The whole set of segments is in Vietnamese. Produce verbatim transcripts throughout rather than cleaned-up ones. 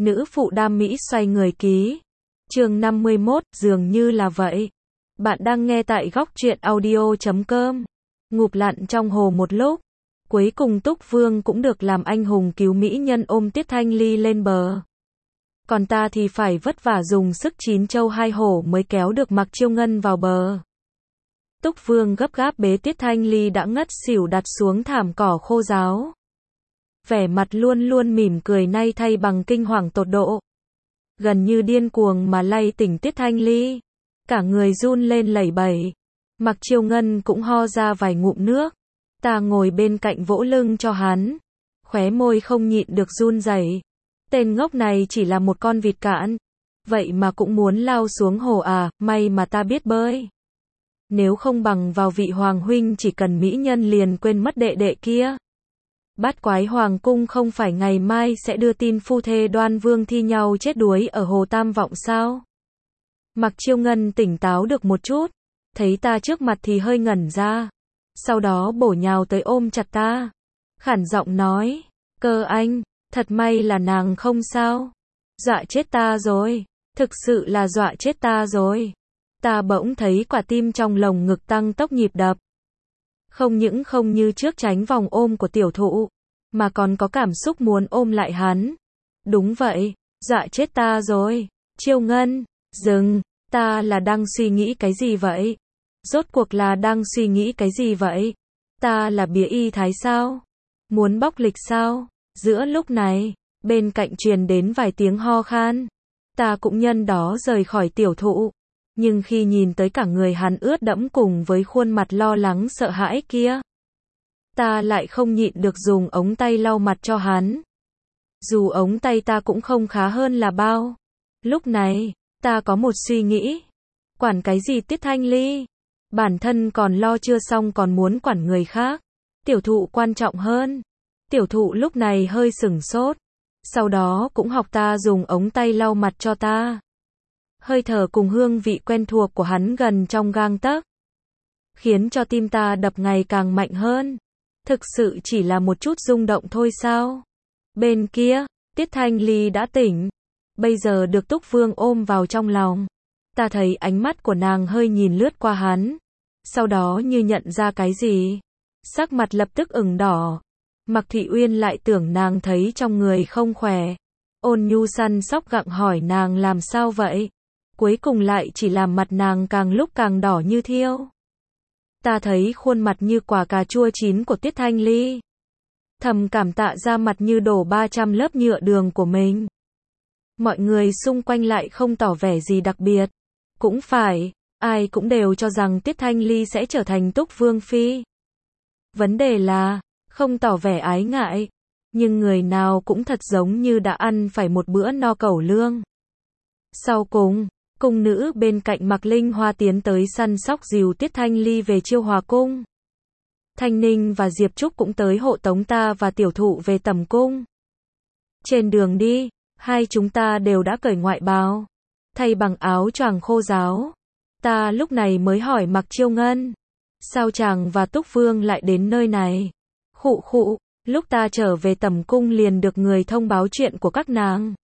Nữ phụ đam mỹ xoay người ký. Chương năm mươi mốt, dường như là vậy. Bạn đang nghe tại góc truyện audio chấm com. Ngụp lặn trong hồ một lúc, cuối cùng Túc Vương cũng được làm anh hùng cứu mỹ nhân ôm Tiết Thanh Ly lên bờ. Còn ta thì phải vất vả dùng sức chín châu hai hổ mới kéo được Mạc Chiêu Ngân vào bờ. Túc Vương gấp gáp bế Tiết Thanh Ly đã ngất xỉu đặt xuống thảm cỏ khô ráo. Vẻ mặt luôn luôn mỉm cười nay thay bằng kinh hoàng tột độ. Gần như điên cuồng mà lay tỉnh Tiết Thanh Ly. Cả người run lên lẩy bẩy. Mạc Chiêu Ngân cũng ho ra vài ngụm nước. Ta ngồi bên cạnh vỗ lưng cho hắn. Khóe môi không nhịn được run rẩy. Tên ngốc này chỉ là một con vịt cạn. Vậy mà cũng muốn lao xuống hồ à, may mà ta biết bơi. Nếu không bằng vào vị hoàng huynh chỉ cần mỹ nhân liền quên mất đệ đệ kia. Bát quái hoàng cung không phải ngày mai sẽ đưa tin phu thê Đoan Vương thi nhau chết đuối ở hồ Tam Vọng sao? Mạc Chiêu Ngân tỉnh táo được một chút, thấy ta trước mặt thì hơi ngẩn ra. Sau đó bổ nhào tới ôm chặt ta. Khản giọng nói, Cơ anh, thật may là nàng không sao. Dọa chết ta rồi, thực sự là dọa chết ta rồi. Ta bỗng thấy quả tim trong lồng ngực tăng tốc nhịp đập. Không những không như trước tránh vòng ôm của tiểu thụ, mà còn có cảm xúc muốn ôm lại hắn. Đúng vậy, dọa chết ta rồi. Chiêu Ngân, dừng, ta là đang suy nghĩ cái gì vậy? Rốt cuộc là đang suy nghĩ cái gì vậy? Ta là bía y thái sao? Muốn bóc lịch sao? Giữa lúc này, bên cạnh truyền đến vài tiếng ho khan. Ta cũng nhân đó rời khỏi tiểu thụ. Nhưng khi nhìn tới cả người hắn ướt đẫm cùng với khuôn mặt lo lắng sợ hãi kia, ta lại không nhịn được dùng ống tay lau mặt cho hắn. Dù ống tay ta cũng không khá hơn là bao. Lúc này, ta có một suy nghĩ. Quản cái gì Tiết Thanh Ly? Bản thân còn lo chưa xong còn muốn quản người khác. Tiểu thụ quan trọng hơn. Tiểu thụ lúc này hơi sửng sốt. Sau đó cũng học ta dùng ống tay lau mặt cho ta. Hơi thở cùng hương vị quen thuộc của hắn gần trong gang tấc, khiến cho tim ta đập ngày càng mạnh hơn. Thực sự chỉ là một chút rung động thôi sao? Bên kia, Tiết Thanh Ly đã tỉnh. Bây giờ được Túc Vương ôm vào trong lòng. Ta thấy ánh mắt của nàng hơi nhìn lướt qua hắn. Sau đó như nhận ra cái gì. Sắc mặt lập tức ửng đỏ. Mạc Thị Uyên lại tưởng nàng thấy trong người không khỏe. Ôn nhu săn sóc gặng hỏi nàng làm sao vậy? Cuối cùng lại chỉ làm mặt nàng càng lúc càng đỏ như thiêu. Ta thấy khuôn mặt như quả cà chua chín của Tiết Thanh Ly. Thầm cảm tạ ra mặt như đổ ba trăm lớp nhựa đường của mình. Mọi người xung quanh lại không tỏ vẻ gì đặc biệt. Cũng phải, ai cũng đều cho rằng Tiết Thanh Ly sẽ trở thành Túc Vương Phi. Vấn đề là, không tỏ vẻ ái ngại. Nhưng người nào cũng thật giống như đã ăn phải một bữa no cẩu lương. Sau cùng, cung nữ bên cạnh Mạc Linh Hoa tiến tới săn sóc dìu Tiết Thanh Ly về Chiêu Hòa cung. Thanh Ninh và Diệp Trúc cũng tới hộ tống ta và tiểu thụ về tầm cung. Trên đường đi, hai chúng ta đều đã cởi ngoại bào, thay bằng áo choàng khô ráo. Ta lúc này mới hỏi Mạc Chiêu Ngân, sao chàng và Túc Vương lại đến nơi này? Khụ khụ, lúc ta trở về tầm cung liền được người thông báo chuyện của các nàng.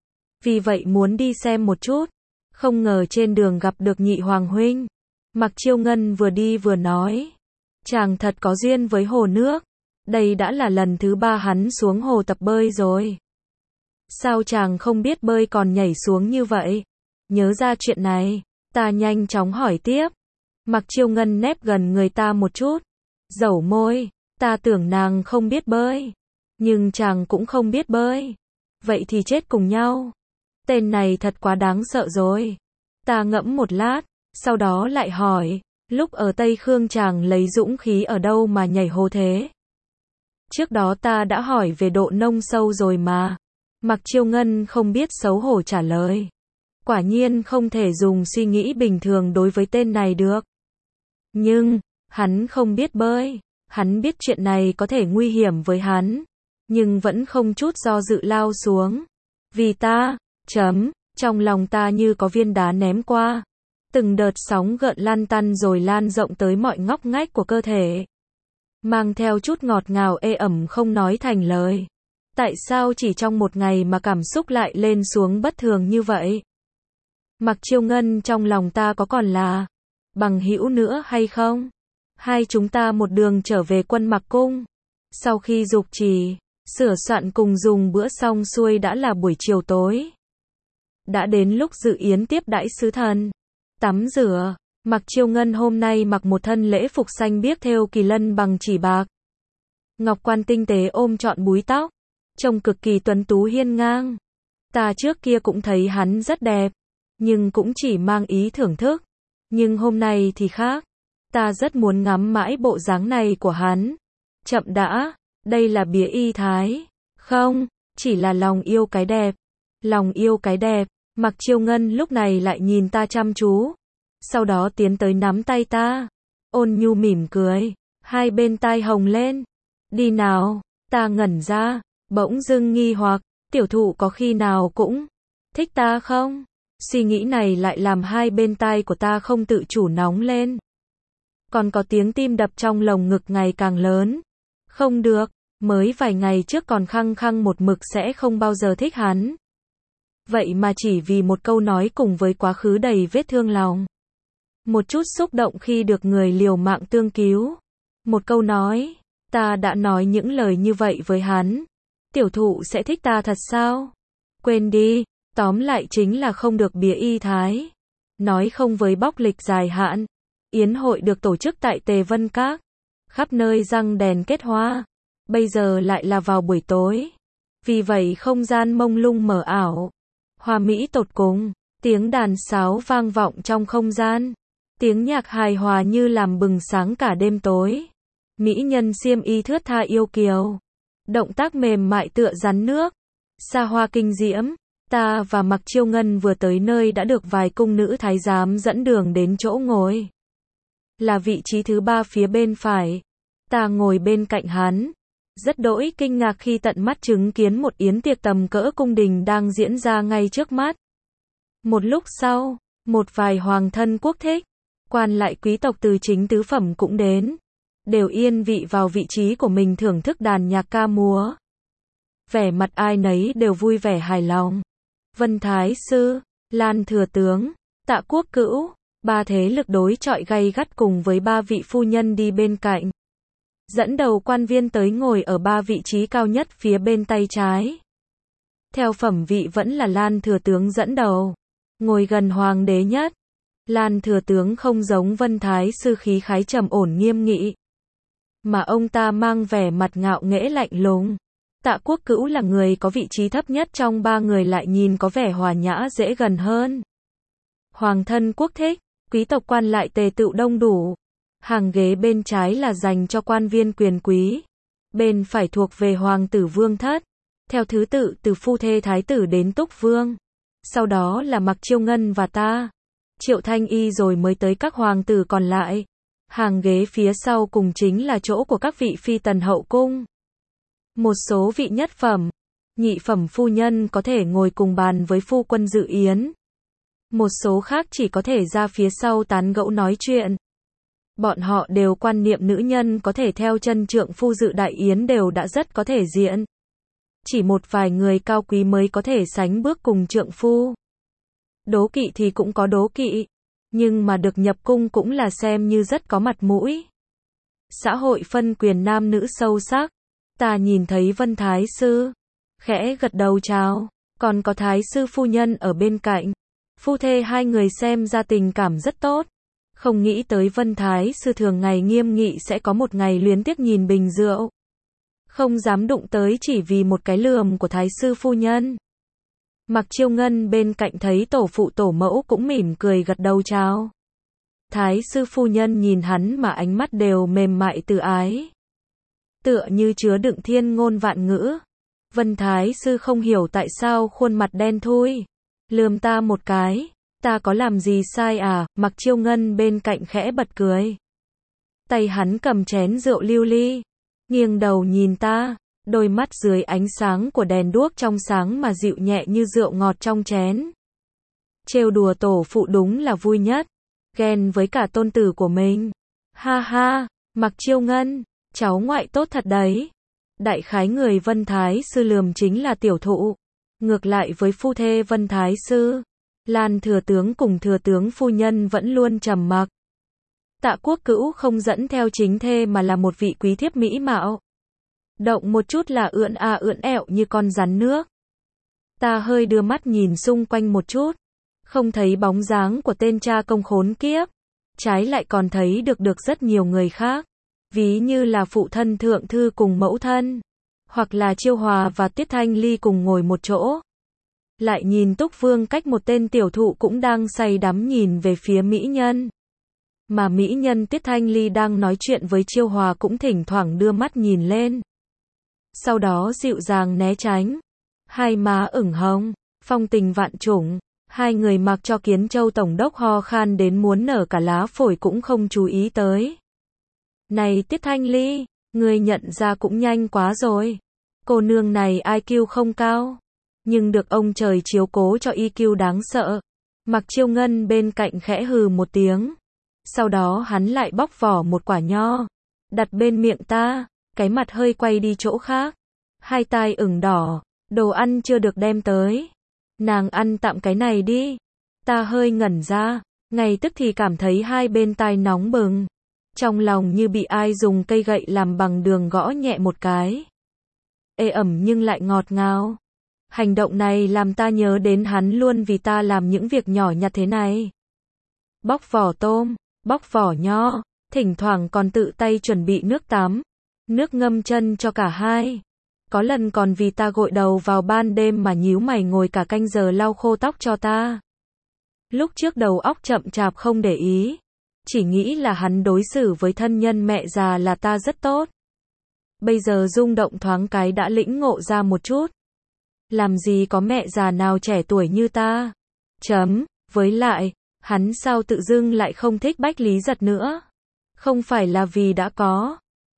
Vì vậy muốn đi xem một chút. Không ngờ trên đường gặp được nhị hoàng huynh. Mạc Chiêu Ngân vừa đi vừa nói. Chàng thật có duyên với hồ nước. Đây đã là lần thứ ba hắn xuống hồ tập bơi rồi. Sao chàng không biết bơi còn nhảy xuống như vậy? Nhớ ra chuyện này, ta nhanh chóng hỏi tiếp. Mạc Chiêu Ngân nép gần người ta một chút. Dẩu môi, ta tưởng nàng không biết bơi. Nhưng chàng cũng không biết bơi. Vậy thì chết cùng nhau. Tên này thật quá đáng sợ rồi. Ta ngẫm một lát, sau đó lại hỏi, lúc ở Tây Khương chàng lấy dũng khí ở đâu mà nhảy hồ thế? Trước đó ta đã hỏi về độ nông sâu rồi mà. Mạc Chiêu Ngân không biết xấu hổ trả lời. Quả nhiên không thể dùng suy nghĩ bình thường đối với tên này được. Nhưng, hắn không biết bơi. Hắn biết chuyện này có thể nguy hiểm với hắn. Nhưng vẫn không chút do dự lao xuống. Vì ta... Chấm, trong lòng ta như có viên đá ném qua. Từng đợt sóng gợn lan tăn rồi lan rộng tới mọi ngóc ngách của cơ thể. Mang theo chút ngọt ngào ê ẩm không nói thành lời. Tại sao chỉ trong một ngày mà cảm xúc lại lên xuống bất thường như vậy? Mạc Chiêu Ngân trong lòng ta có còn là bằng hữu nữa hay không? Hai chúng ta một đường trở về Quân Mặc Cung. Sau khi dục trì, sửa soạn cùng dùng bữa xong xuôi đã là buổi chiều tối. Đã đến lúc dự yến tiếp đãi sứ thần. Tắm rửa, Mạc Chiêu Ngân hôm nay mặc một thân lễ phục xanh biếc thêu kỳ lân bằng chỉ bạc. Ngọc quan tinh tế ôm trọn búi tóc, trông cực kỳ tuấn tú hiên ngang. Ta trước kia cũng thấy hắn rất đẹp, nhưng cũng chỉ mang ý thưởng thức. Nhưng hôm nay thì khác. Ta rất muốn ngắm mãi bộ dáng này của hắn. Chậm đã, đây là bía y thái. Không, chỉ là lòng yêu cái đẹp. Lòng yêu cái đẹp. Mạc Chiêu Ngân lúc này lại nhìn ta chăm chú. Sau đó tiến tới nắm tay ta. Ôn nhu mỉm cười. Hai bên tai hồng lên. Đi nào. Ta ngẩn ra. Bỗng dưng nghi hoặc. Tiểu thụ có khi nào cũng thích ta không? Suy nghĩ này lại làm hai bên tai của ta không tự chủ nóng lên. Còn có tiếng tim đập trong lồng ngực ngày càng lớn. Không được. Mới vài ngày trước còn khăng khăng một mực sẽ không bao giờ thích hắn. Vậy mà chỉ vì một câu nói cùng với quá khứ đầy vết thương lòng. Một chút xúc động khi được người liều mạng tương cứu. Một câu nói. Ta đã nói những lời như vậy với hắn. Tiểu thụ sẽ thích ta thật sao? Quên đi. Tóm lại chính là không được bía y thái. Nói không với bóc lịch dài hạn. Yến hội được tổ chức tại Tề Vân Các. Khắp nơi răng đèn kết hoa. Bây giờ lại là vào buổi tối. Vì vậy không gian mông lung mờ ảo. Hoa mỹ tột cùng. Tiếng đàn sáo vang vọng trong không gian. Tiếng nhạc hài hòa như làm bừng sáng cả đêm tối. Mỹ nhân xiêm y thướt tha yêu kiều. Động tác mềm mại tựa rắn nước. Xa hoa kinh diễm. Ta và Mạc Chiêu Ngân vừa tới nơi đã được vài cung nữ thái giám dẫn đường đến chỗ ngồi. Là vị trí thứ ba phía bên phải. Ta ngồi bên cạnh hắn. Rất đỗi kinh ngạc khi tận mắt chứng kiến một yến tiệc tầm cỡ cung đình đang diễn ra ngay trước mắt. Một lúc sau, một vài hoàng thân quốc thích, quan lại quý tộc từ chính tứ phẩm cũng đến. Đều yên vị vào vị trí của mình thưởng thức đàn nhạc ca múa. Vẻ mặt ai nấy đều vui vẻ hài lòng. Vân Thái Sư, Lan Thừa Tướng, Tạ Quốc Cữu, ba thế lực đối chọi gay gắt cùng với ba vị phu nhân đi bên cạnh. Dẫn đầu quan viên tới ngồi ở ba vị trí cao nhất phía bên tay trái. Theo phẩm vị vẫn là Lan Thừa Tướng dẫn đầu. Ngồi gần hoàng đế nhất. Lan Thừa Tướng không giống Vân Thái Sư khí khái trầm ổn nghiêm nghị. Mà ông ta mang vẻ mặt ngạo nghễ lạnh lùng. Tạ Quốc Cữu là người có vị trí thấp nhất trong ba người lại nhìn có vẻ hòa nhã dễ gần hơn. Hoàng thân quốc thích, quý tộc quan lại tề tựu đông đủ. Hàng ghế bên trái là dành cho quan viên quyền quý. Bên phải thuộc về hoàng tử vương thất. Theo thứ tự từ phu thê thái tử đến túc vương. Sau đó là Mạc Chiêu Ngân và ta. Triệu Thanh Y rồi mới tới các hoàng tử còn lại. Hàng ghế phía sau cùng chính là chỗ của các vị phi tần hậu cung. Một số vị nhất phẩm, nhị phẩm phu nhân có thể ngồi cùng bàn với phu quân dự yến. Một số khác chỉ có thể ra phía sau tán gẫu nói chuyện. Bọn họ đều quan niệm nữ nhân có thể theo chân trượng phu dự đại yến đều đã rất có thể diện. Chỉ một vài người cao quý mới có thể sánh bước cùng trượng phu. Đố kỵ thì cũng có đố kỵ, nhưng mà được nhập cung cũng là xem như rất có mặt mũi. Xã hội phân quyền nam nữ sâu sắc. Ta nhìn thấy Vân Thái Sư, khẽ gật đầu chào, còn có Thái Sư phu nhân ở bên cạnh. Phu thê hai người xem ra tình cảm rất tốt. Không nghĩ tới Vân Thái Sư thường ngày nghiêm nghị sẽ có một ngày luyến tiếc nhìn bình rượu. Không dám đụng tới chỉ vì một cái lườm của Thái Sư phu nhân. Mạc Chiêu Ngân bên cạnh thấy tổ phụ tổ mẫu cũng mỉm cười gật đầu chào. Thái Sư phu nhân nhìn hắn mà ánh mắt đều mềm mại từ ái. Tựa như chứa đựng thiên ngôn vạn ngữ. Vân Thái Sư không hiểu tại sao khuôn mặt đen thui. Lườm ta một cái. Ta có làm gì sai à? Mạc Chiêu Ngân bên cạnh khẽ bật cười. Tay hắn cầm chén rượu lưu ly. Nghiêng đầu nhìn ta. Đôi mắt dưới ánh sáng của đèn đuốc trong sáng mà dịu nhẹ như rượu ngọt trong chén. Trêu đùa tổ phụ đúng là vui nhất. Ghen với cả tôn tử của mình. Ha ha, Mạc Chiêu Ngân. Cháu ngoại tốt thật đấy. Đại khái người Vân Thái Sư lườm chính là tiểu thụ. Ngược lại với phu thê Vân Thái Sư, Lan thừa tướng cùng thừa tướng phu nhân vẫn luôn trầm mặc. Tạ Quốc Cữu không dẫn theo chính thê mà là một vị quý thiếp mỹ mạo. Động một chút là ưỡn a ưỡn ẹo như con rắn nước. Ta hơi đưa mắt nhìn xung quanh một chút, không thấy bóng dáng của tên cha công khốn kiếp, trái lại còn thấy được được rất nhiều người khác, ví như là phụ thân thượng thư cùng mẫu thân, hoặc là Chiêu Hòa và Tiết Thanh Ly cùng ngồi một chỗ. Lại nhìn Túc Vương cách một tên tiểu thụ cũng đang say đắm nhìn về phía mỹ nhân. Mà mỹ nhân Tiết Thanh Ly đang nói chuyện với Chiêu Hòa cũng thỉnh thoảng đưa mắt nhìn lên. Sau đó dịu dàng né tránh. Hai má ửng hồng, phong tình vạn trùng. Hai người mặc cho Kiến Châu tổng đốc ho khan đến muốn nở cả lá phổi cũng không chú ý tới. Này Tiết Thanh Ly, người nhận ra cũng nhanh quá rồi. Cô nương này i kiu không cao, nhưng được ông trời chiếu cố cho i kiu đáng sợ. Mặc Chiêu Ngân bên cạnh khẽ hừ một tiếng. Sau đó hắn lại bóc vỏ một quả nho, đặt bên miệng ta, cái mặt hơi quay đi chỗ khác. Hai tai ửng đỏ, đồ ăn chưa được đem tới. Nàng ăn tạm cái này đi. Ta hơi ngẩn ra, ngay tức thì cảm thấy hai bên tai nóng bừng. Trong lòng như bị ai dùng cây gậy làm bằng đường gõ nhẹ một cái. Ê ẩm nhưng lại ngọt ngào. Hành động này làm ta nhớ đến hắn luôn vì ta làm những việc nhỏ nhặt thế này. Bóc vỏ tôm, bóc vỏ nho, thỉnh thoảng còn tự tay chuẩn bị nước tắm, nước ngâm chân cho cả hai. Có lần còn vì ta gội đầu vào ban đêm mà nhíu mày ngồi cả canh giờ lau khô tóc cho ta. Lúc trước đầu óc chậm chạp không để ý, chỉ nghĩ là hắn đối xử với thân nhân mẹ già là ta rất tốt. Bây giờ rung động thoáng cái đã lĩnh ngộ ra một chút. Làm gì có mẹ già nào trẻ tuổi như ta. Chấm, với lại, hắn sao tự dưng lại không thích Bách Lý Giật nữa? Không phải là vì đã có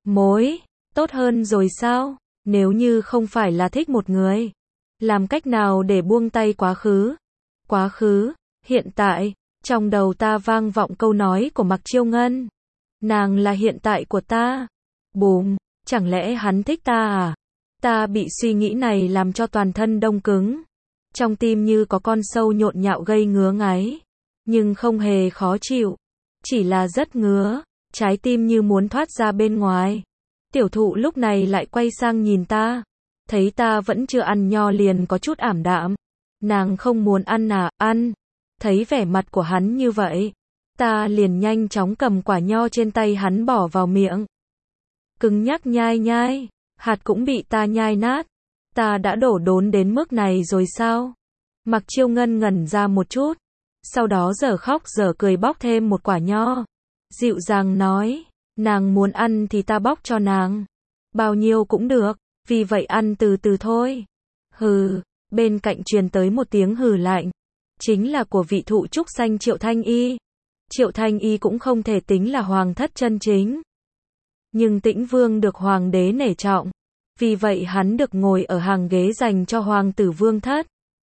mối tốt hơn rồi sao? Nếu như không phải là thích một người, làm cách nào để buông tay quá khứ? Quá khứ, hiện tại, trong đầu ta vang vọng câu nói của Mặc Chiêu Ngân. Nàng là hiện tại của ta. Bùm, chẳng lẽ hắn thích ta à? Ta bị suy nghĩ này làm cho toàn thân đông cứng. Trong tim như có con sâu nhộn nhạo gây ngứa ngáy. Nhưng không hề khó chịu. Chỉ là rất ngứa. Trái tim như muốn thoát ra bên ngoài. Tiểu thụ lúc này lại quay sang nhìn ta. Thấy ta vẫn chưa ăn nho liền có chút ảm đạm. Nàng không muốn ăn à? Ăn. Thấy vẻ mặt của hắn như vậy, ta liền nhanh chóng cầm quả nho trên tay hắn bỏ vào miệng. Cứng nhắc nhai nhai, hạt cũng bị ta nhai nát. Ta đã đổ đốn đến mức này rồi sao? Mặc Chiêu Ngân ngẩn ra một chút, sau đó dở khóc dở cười bóc thêm một quả nho. Dịu dàng nói, nàng muốn ăn thì ta bóc cho nàng. Bao nhiêu cũng được, vì vậy ăn từ từ thôi. Hừ, bên cạnh truyền tới một tiếng hừ lạnh. Chính là của vị thụ trúc xanh Triệu Thanh Y. Triệu Thanh Y cũng không thể tính là hoàng thất chân chính. Nhưng Tĩnh Vương được hoàng đế nể trọng. Vì vậy hắn được ngồi ở hàng ghế dành cho hoàng tử vương thất.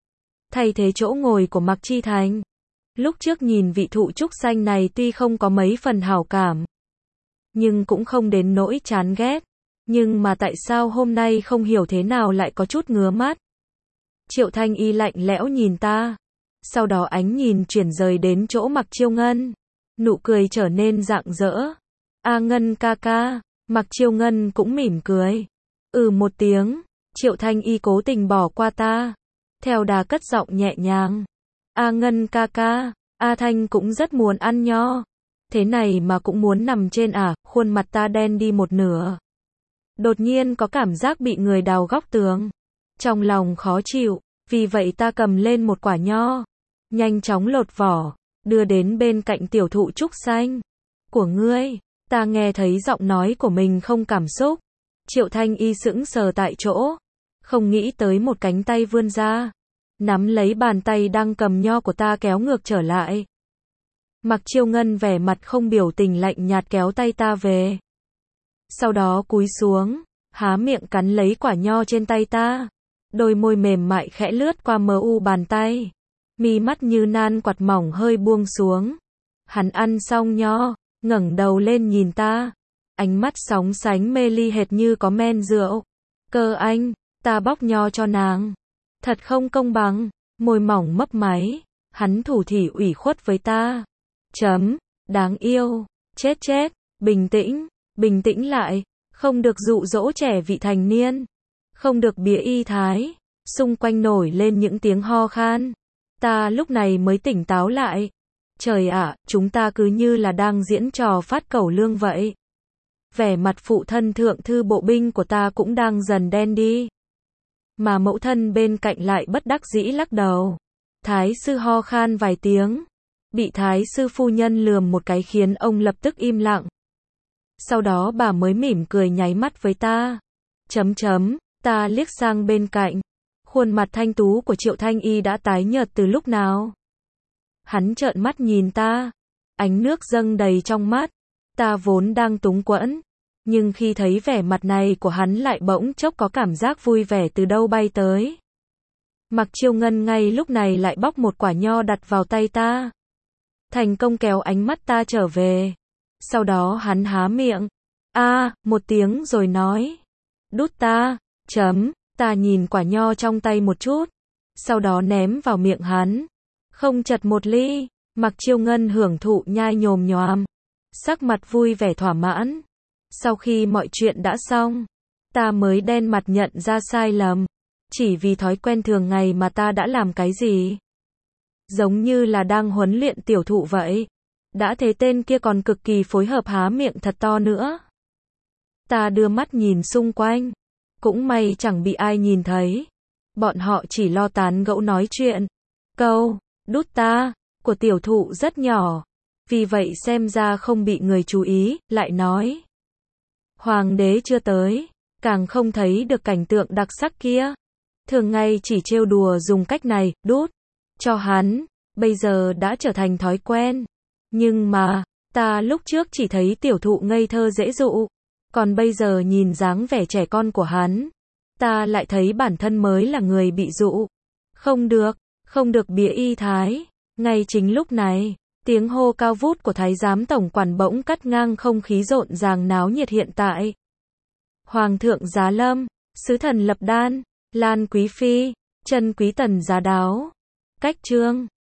Thay thế chỗ ngồi của Mặc Chi Thành. Lúc trước nhìn vị thụ trúc xanh này tuy không có mấy phần hảo cảm, nhưng cũng không đến nỗi chán ghét. Nhưng mà tại sao hôm nay không hiểu thế nào lại có chút ngứa mắt. Triệu Thanh Y lạnh lẽo nhìn ta. Sau đó ánh nhìn chuyển rời đến chỗ Mặc Chiêu Ngân. Nụ cười trở nên rạng rỡ. A Ngân ca ca. Mặc Chiêu Ngân cũng mỉm cười. Ừ một tiếng. Triệu Thanh Y cố tình bỏ qua ta. Theo đà cất giọng nhẹ nhàng. A Ngân ca ca. A Thanh cũng rất muốn ăn nho. Thế này mà cũng muốn nằm trên à? Khuôn mặt ta đen đi một nửa. Đột nhiên có cảm giác bị người đào góc tường. Trong lòng khó chịu. Vì vậy ta cầm lên một quả nho. Nhanh chóng lột vỏ, đưa đến bên cạnh tiểu thụ trúc xanh. Của ngươi, ta nghe thấy giọng nói của mình không cảm xúc. Triệu Thanh Y sững sờ tại chỗ. Không nghĩ tới một cánh tay vươn ra. Nắm lấy bàn tay đang cầm nho của ta kéo ngược trở lại. Mặc Chiêu Ngân vẻ mặt không biểu tình lạnh nhạt kéo tay ta về. Sau đó cúi xuống, há miệng cắn lấy quả nho trên tay ta. Đôi môi mềm mại khẽ lướt qua mờ u bàn tay. Mi mắt như nan quạt mỏng hơi buông xuống. Hắn ăn xong nho, ngẩng đầu lên nhìn ta. Ánh mắt sóng sánh mê ly hệt như có men rượu. Cơ anh, ta bóc nho cho nàng. Thật không công bằng, môi mỏng mấp máy, hắn thủ thỉ ủy khuất với ta. Chấm, đáng yêu, chết chết, bình tĩnh, bình tĩnh lại, không được dụ dỗ trẻ vị thành niên, không được bía y thái. Xung quanh nổi lên những tiếng ho khan. Ta lúc này mới tỉnh táo lại. Trời ạ, chúng ta cứ như là đang diễn trò phát cẩu lương vậy. Vẻ mặt phụ thân thượng thư bộ binh của ta cũng đang dần đen đi. Mà mẫu thân bên cạnh lại bất đắc dĩ lắc đầu. Thái sư ho khan vài tiếng. Bị thái sư phu nhân lườm một cái khiến ông lập tức im lặng. Sau đó bà mới mỉm cười nháy mắt với ta. Chấm chấm, ta liếc sang bên cạnh. Khuôn mặt thanh tú của Triệu Thanh Y đã tái nhợt từ lúc nào. Hắn trợn mắt nhìn ta. Ánh nước dâng đầy trong mắt. Ta vốn đang túng quẫn. Nhưng khi thấy vẻ mặt này của hắn lại bỗng chốc có cảm giác vui vẻ từ đâu bay tới. Mặc Chiêu Ngân ngay lúc này lại bóc một quả nho đặt vào tay ta. Thành công kéo ánh mắt ta trở về. Sau đó hắn há miệng. A, à, một tiếng rồi nói. Đút ta. Chấm. Ta nhìn quả nho trong tay một chút. Sau đó ném vào miệng hắn. Không chật một ly. Mặc Chiêu Ngân hưởng thụ nhai nhồm nhoàm. Sắc mặt vui vẻ thỏa mãn. Sau khi mọi chuyện đã xong, ta mới đen mặt nhận ra sai lầm. Chỉ vì thói quen thường ngày mà ta đã làm cái gì. Giống như là đang huấn luyện tiểu thụ vậy. Đã thế tên kia còn cực kỳ phối hợp há miệng thật to nữa. Ta đưa mắt nhìn xung quanh. Cũng may chẳng bị ai nhìn thấy. Bọn họ chỉ lo tán gẫu nói chuyện. Câu, đút ta, của tiểu thụ rất nhỏ. Vì vậy xem ra không bị người chú ý, lại nói. Hoàng đế chưa tới, càng không thấy được cảnh tượng đặc sắc kia. Thường ngày chỉ trêu đùa dùng cách này, đút, cho hắn, bây giờ đã trở thành thói quen. Nhưng mà, ta lúc trước chỉ thấy tiểu thụ ngây thơ dễ dụ. Còn bây giờ nhìn dáng vẻ trẻ con của hắn, ta lại thấy bản thân mới là người bị dụ. Không được, không được bía y thái. Ngay chính lúc này, tiếng hô cao vút của thái giám tổng quản bỗng cắt ngang không khí rộn ràng náo nhiệt hiện tại. Hoàng thượng Giá Lâm, sứ thần Lập Đan, Lan Quý Phi, Trân Quý Tần Giá Đáo, Cách Trương,